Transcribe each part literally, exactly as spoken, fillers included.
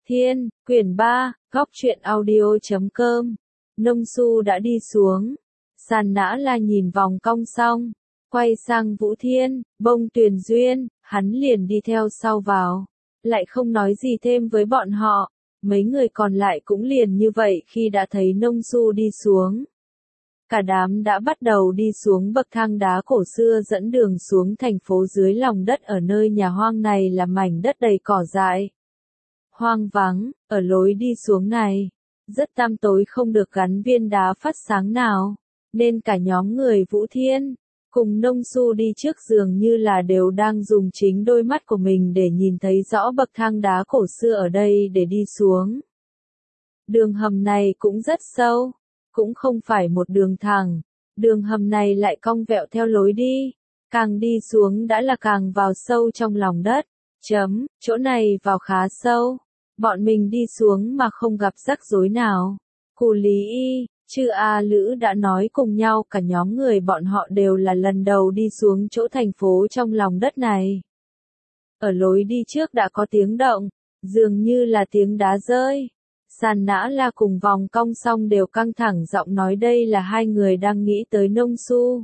Thiên, quyển ba, góc truyện audio chấm com. Nông Xu đã đi xuống. Sàn Nã La nhìn vòng cong xong, quay sang Vũ Thiên, Bông Tuyền Duyên, hắn liền đi theo sau vào. Lại không nói gì thêm với bọn họ. Mấy người còn lại cũng liền như vậy khi đã thấy Nông Xu đi xuống. Cả đám đã bắt đầu đi xuống bậc thang đá cổ xưa dẫn đường xuống thành phố dưới lòng đất. Ở nơi nhà hoang này là mảnh đất đầy cỏ dại, hoang vắng. Ở lối đi xuống này, rất tăm tối, không được gắn viên đá phát sáng nào, nên cả nhóm người Vũ Thiên cùng Nông Xu đi trước dường như là đều đang dùng chính đôi mắt của mình để nhìn thấy rõ bậc thang đá cổ xưa ở đây để đi xuống. Đường hầm này cũng rất sâu, cũng không phải một đường thẳng, đường hầm này lại cong vẹo theo lối đi, càng đi xuống đã là càng vào sâu trong lòng đất. Chấm, chỗ này vào khá sâu, bọn mình đi xuống mà không gặp rắc rối nào. Cù Lý Y, Chư A Lữ đã nói cùng nhau, cả nhóm người bọn họ đều là lần đầu đi xuống chỗ thành phố trong lòng đất này. Ở lối đi trước đã có tiếng động, dường như là tiếng đá rơi. Sàn Nã La cùng vòng cong xong đều căng thẳng giọng nói đây là hai người đang nghĩ tới Nông Xu.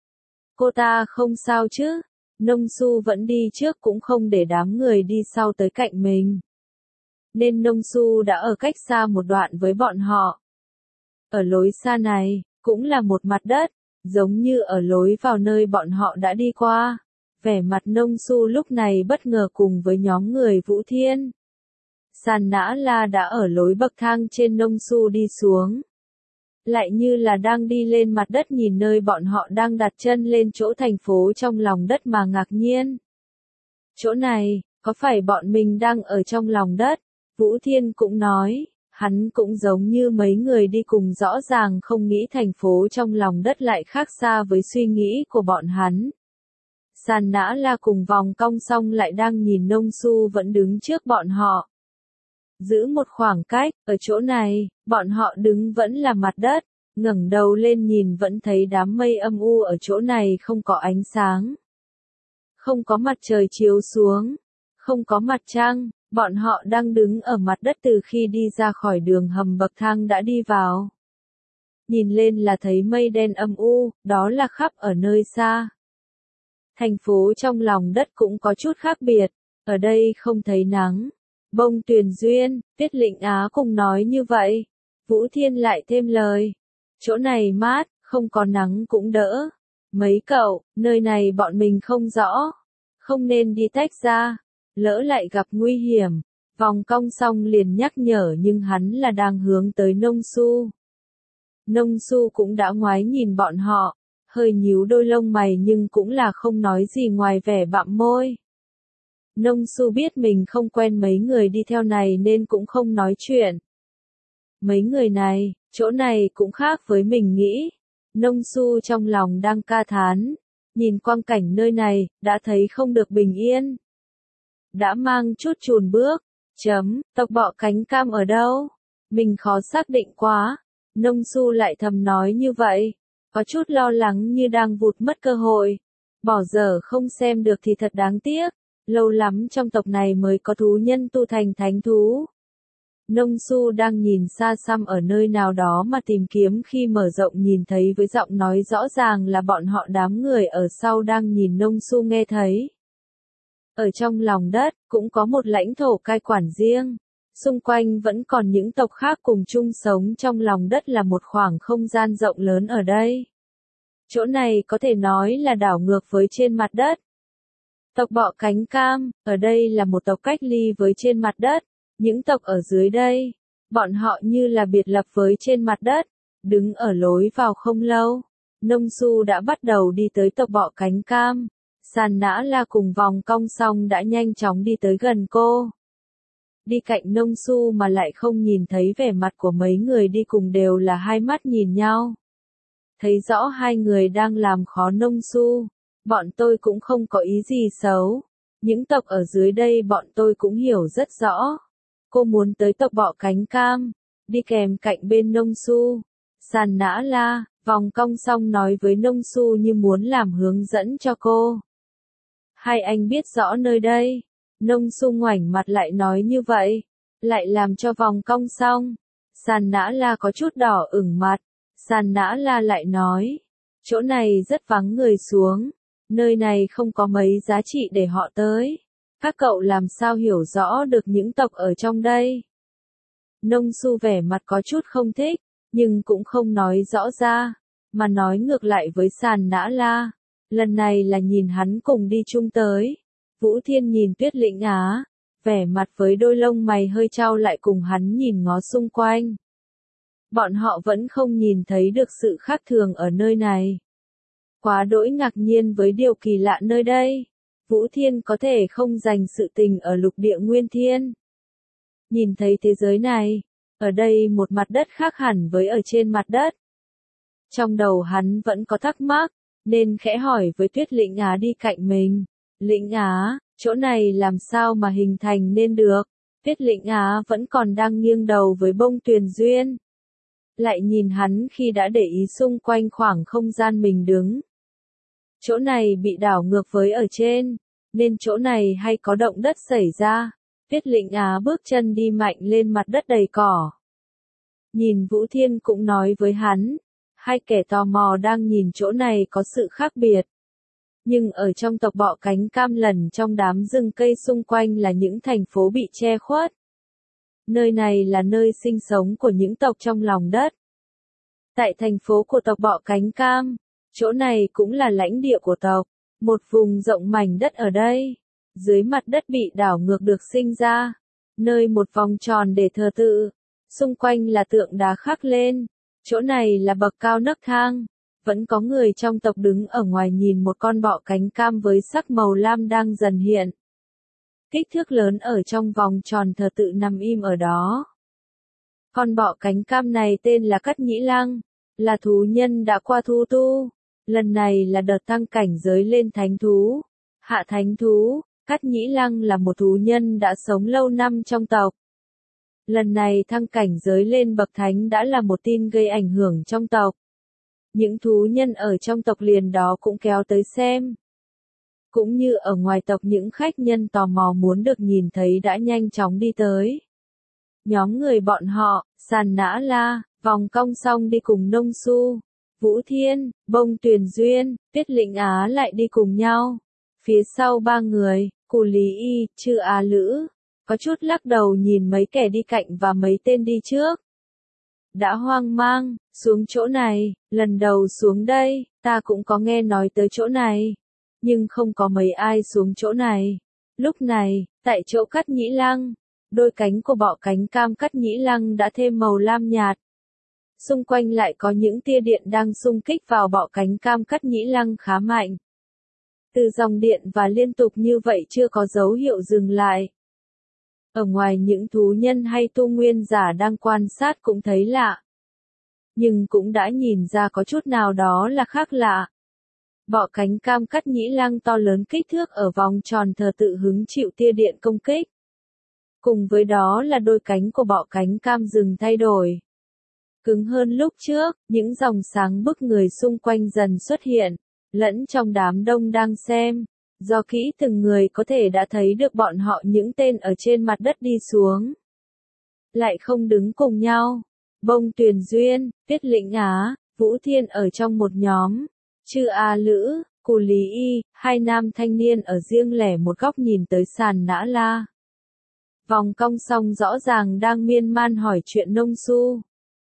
Cô ta không sao chứ? Nông Xu vẫn đi trước cũng không để đám người đi sau tới cạnh mình. Nên Nông Xu đã ở cách xa một đoạn với bọn họ. Ở lối xa này, cũng là một mặt đất, giống như ở lối vào nơi bọn họ đã đi qua. Vẻ mặt Nông Xu lúc này bất ngờ cùng với nhóm người Vũ Thiên. Sàn Nã La đã ở lối bậc thang trên, Nông Xu đi xuống. Lại như là đang đi lên mặt đất, nhìn nơi bọn họ đang đặt chân lên chỗ thành phố trong lòng đất mà ngạc nhiên. Chỗ này, có phải bọn mình đang ở trong lòng đất? Vũ Thiên cũng nói, hắn cũng giống như mấy người đi cùng rõ ràng không nghĩ thành phố trong lòng đất lại khác xa với suy nghĩ của bọn hắn. Sàn Nã La cùng vòng cong xong lại đang nhìn Nông Xu vẫn đứng trước bọn họ. Giữ một khoảng cách, ở chỗ này, bọn họ đứng vẫn là mặt đất, ngẩng đầu lên nhìn vẫn thấy đám mây âm u ở chỗ này không có ánh sáng. Không có mặt trời chiếu xuống, không có mặt trăng, bọn họ đang đứng ở mặt đất từ khi đi ra khỏi đường hầm bậc thang đã đi vào. Nhìn lên là thấy mây đen âm u, đó là khắp ở nơi xa. Thành phố trong lòng đất cũng có chút khác biệt, ở đây không thấy nắng. Bông Tuyền Duyên, Tiết Lĩnh Á cùng nói như vậy. Vũ Thiên lại thêm lời. Chỗ này mát, không có nắng cũng đỡ. Mấy cậu, nơi này bọn mình không rõ. Không nên đi tách ra. Lỡ lại gặp nguy hiểm. Vòng cong xong liền nhắc nhở nhưng hắn là đang hướng tới Nông Xu. Nông Xu cũng đã ngoái nhìn bọn họ. Hơi nhíu đôi lông mày nhưng cũng là không nói gì ngoài vẻ bặm môi. Nông Xu biết mình không quen mấy người đi theo này nên cũng không nói chuyện. Mấy người này, chỗ này cũng khác với mình nghĩ. Nông Xu trong lòng đang ca thán. Nhìn quang cảnh nơi này, đã thấy không được bình yên. Đã mang chút chùn bước. Chấm, tộc bọ cánh cam ở đâu? Mình khó xác định quá. Nông Xu lại thầm nói như vậy. Có chút lo lắng như đang vụt mất cơ hội. Bỏ dở không xem được thì thật đáng tiếc. Lâu lắm trong tộc này mới có thú nhân tu thành thánh thú. Nông Xu đang nhìn xa xăm ở nơi nào đó mà tìm kiếm, khi mở rộng nhìn thấy với giọng nói rõ ràng là bọn họ đám người ở sau đang nhìn Nông Xu nghe thấy. Ở trong lòng đất, cũng có một lãnh thổ cai quản riêng. Xung quanh vẫn còn những tộc khác cùng chung sống trong lòng đất, là một khoảng không gian rộng lớn ở đây. Chỗ này có thể nói là đảo ngược với trên mặt đất. Tộc bọ cánh cam, ở đây là một tộc cách ly với trên mặt đất. Những tộc ở dưới đây, bọn họ như là biệt lập với trên mặt đất. Đứng ở lối vào không lâu, Nông Xu đã bắt đầu đi tới tộc bọ cánh cam. Sàn Nã La cùng vòng cong xong đã nhanh chóng đi tới gần cô. Đi cạnh Nông Xu mà lại không nhìn thấy vẻ mặt của mấy người đi cùng, đều là hai mắt nhìn nhau. Thấy rõ hai người đang làm khó Nông Xu. Bọn tôi cũng không có ý gì xấu. Những tộc ở dưới đây bọn tôi cũng hiểu rất rõ. Cô muốn tới tộc bọ cánh cam, đi kèm cạnh bên Nông Xu. Sàn Nã La, vòng cong xong nói với Nông Xu như muốn làm hướng dẫn cho cô. Hai anh biết rõ nơi đây. Nông Xu ngoảnh mặt lại nói như vậy. lại làm cho vòng cong xong. Sàn Nã La có chút đỏ ửng mặt, Sàn Nã La lại nói, chỗ này rất vắng người xuống, nơi này không có mấy giá trị để họ tới. Các cậu làm sao hiểu rõ được những tộc ở trong đây? Nông Su vẻ mặt có chút không thích, nhưng cũng không nói rõ ra, mà nói ngược lại với Sàn Nã La. Lần này là nhìn hắn cùng đi chung tới. Vũ Thiên nhìn Tuyết Lĩnh Á, vẻ mặt với đôi lông mày hơi chau lại cùng hắn nhìn ngó xung quanh. Bọn họ vẫn không nhìn thấy được sự khác thường ở nơi này. Quá đỗi ngạc nhiên với điều kỳ lạ nơi đây. Vũ Thiên có thể không dành sự tình ở lục địa Nguyên Thiên. Nhìn thấy thế giới này, ở đây một mặt đất khác hẳn với ở trên mặt đất. Trong đầu hắn vẫn có thắc mắc, nên khẽ hỏi với Tuyết Lĩnh Á đi cạnh mình. Lĩnh Á, chỗ này làm sao mà hình thành nên được? Tuyết Lĩnh Á vẫn còn đang nghiêng đầu với Bông Tuyền Duyên. Lại nhìn hắn khi đã để ý xung quanh khoảng không gian mình đứng. Chỗ này bị đảo ngược với ở trên, nên chỗ này hay có động đất xảy ra. Tuyết Lĩnh Á bước chân đi mạnh lên mặt đất đầy cỏ. Nhìn Vũ Thiên cũng nói với hắn, hai kẻ tò mò đang nhìn chỗ này có sự khác biệt. Nhưng ở trong tộc bọ cánh cam lần trong đám rừng cây xung quanh là những thành phố bị che khuất. Nơi này là nơi sinh sống của những tộc trong lòng đất. Tại thành phố của tộc bọ cánh cam, chỗ này cũng là lãnh địa của tộc, một vùng rộng mảnh đất ở đây. Dưới mặt đất bị đảo ngược được sinh ra, nơi một vòng tròn để thờ tự, xung quanh là tượng đá khắc lên, chỗ này là bậc cao nấc thang, vẫn có người trong tộc đứng ở ngoài nhìn một con bọ cánh cam với sắc màu lam đang dần hiện. Kích thước lớn ở trong vòng tròn thờ tự nằm im ở đó. Con bọ cánh cam này tên là Cắt Nhĩ Lăng, là thú nhân đã qua thu tu, lần này là đợt tăng cảnh giới lên thánh thú, hạ thánh thú. Cắt Nhĩ Lăng là một thú nhân đã sống lâu năm trong tộc. Lần này thăng cảnh giới lên bậc thánh đã là một tin gây ảnh hưởng trong tộc. Những thú nhân ở trong tộc liền đó cũng kéo tới xem. Cũng như ở ngoài tộc những khách nhân tò mò muốn được nhìn thấy đã nhanh chóng đi tới. Nhóm người bọn họ, Sàn Nã La, Vòng Cong Song đi cùng Nông Su, Vũ Thiên, Bông Tuyền Duyên, Tuyết Lĩnh Á lại đi cùng nhau. Phía sau ba người, Cù Lý Y, Chư Á Lữ, có chút lắc đầu nhìn mấy kẻ đi cạnh và mấy tên đi trước. Đã hoang mang, xuống chỗ này, lần đầu xuống đây, ta cũng có nghe nói tới chỗ này, nhưng không có mấy ai xuống chỗ này. Lúc này, tại chỗ Cắt Nhĩ Lăng, đôi cánh của bọ cánh cam Cắt Nhĩ Lăng đã thêm màu lam nhạt. Xung quanh lại có những tia điện đang xung kích vào bọ cánh cam Cắt Nhĩ Lăng khá mạnh. Từ dòng điện và liên tục như vậy chưa có dấu hiệu dừng lại. Ở ngoài những thú nhân hay tu nguyên giả đang quan sát cũng thấy lạ. Nhưng cũng đã nhìn ra có chút nào đó là khác lạ. Bọ cánh cam Cắt Nhĩ Lăng to lớn kích thước ở vòng tròn thờ tự hứng chịu tia điện công kích. Cùng với đó là đôi cánh của bọ cánh cam dừng thay đổi. Cứng hơn lúc trước, những dòng sáng bức người xung quanh dần xuất hiện. Lẫn trong đám đông đang xem, do kỹ từng người có thể đã thấy được bọn họ những tên ở trên mặt đất đi xuống. Lại không đứng cùng nhau. Bông Tuyền Duyên, Tuyết Lĩnh Á, Vũ Thiên ở trong một nhóm. Chư Á Lữ, Cù Lý Y, hai nam thanh niên ở riêng lẻ một góc nhìn tới Sàn Nã La. Vòng Cong Song rõ ràng đang miên man hỏi chuyện Nông Su.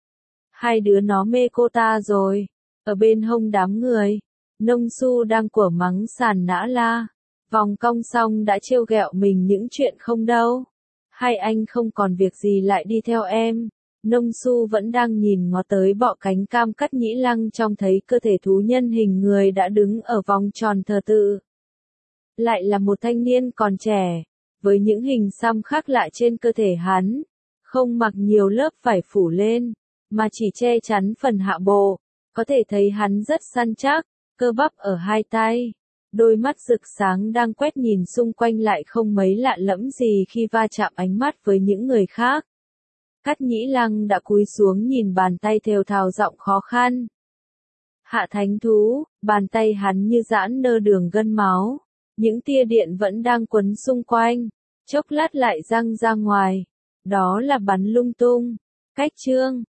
Hai đứa nó mê cô ta rồi. Ở bên hông đám người, Nông Su đang của mắng Sàn Nã La. Vòng Cong Song đã trêu ghẹo mình những chuyện không đâu. Hai anh không còn việc gì lại đi theo em. Nông Su vẫn đang nhìn ngó tới bọ cánh cam Cắt Nhĩ Lăng trong thấy cơ thể thú nhân hình người đã đứng ở vòng tròn thờ tự. Lại là một thanh niên còn trẻ, với những hình xăm khác lạ trên cơ thể hắn. Không mặc nhiều lớp vải phủ lên, mà chỉ che chắn phần hạ bộ. Có thể thấy hắn rất săn chắc, cơ bắp ở hai tay. Đôi mắt rực sáng đang quét nhìn xung quanh lại không mấy lạ lẫm gì khi va chạm ánh mắt với những người khác. Cắt Nhĩ Lăng đã cúi xuống nhìn bàn tay thều thào giọng khó khăn. Hạ thánh thú, bàn tay hắn như giãn nơ đường gân máu. Những tia điện vẫn đang quấn xung quanh, chốc lát lại răng ra ngoài. Đó là bắn lung tung. Cách chương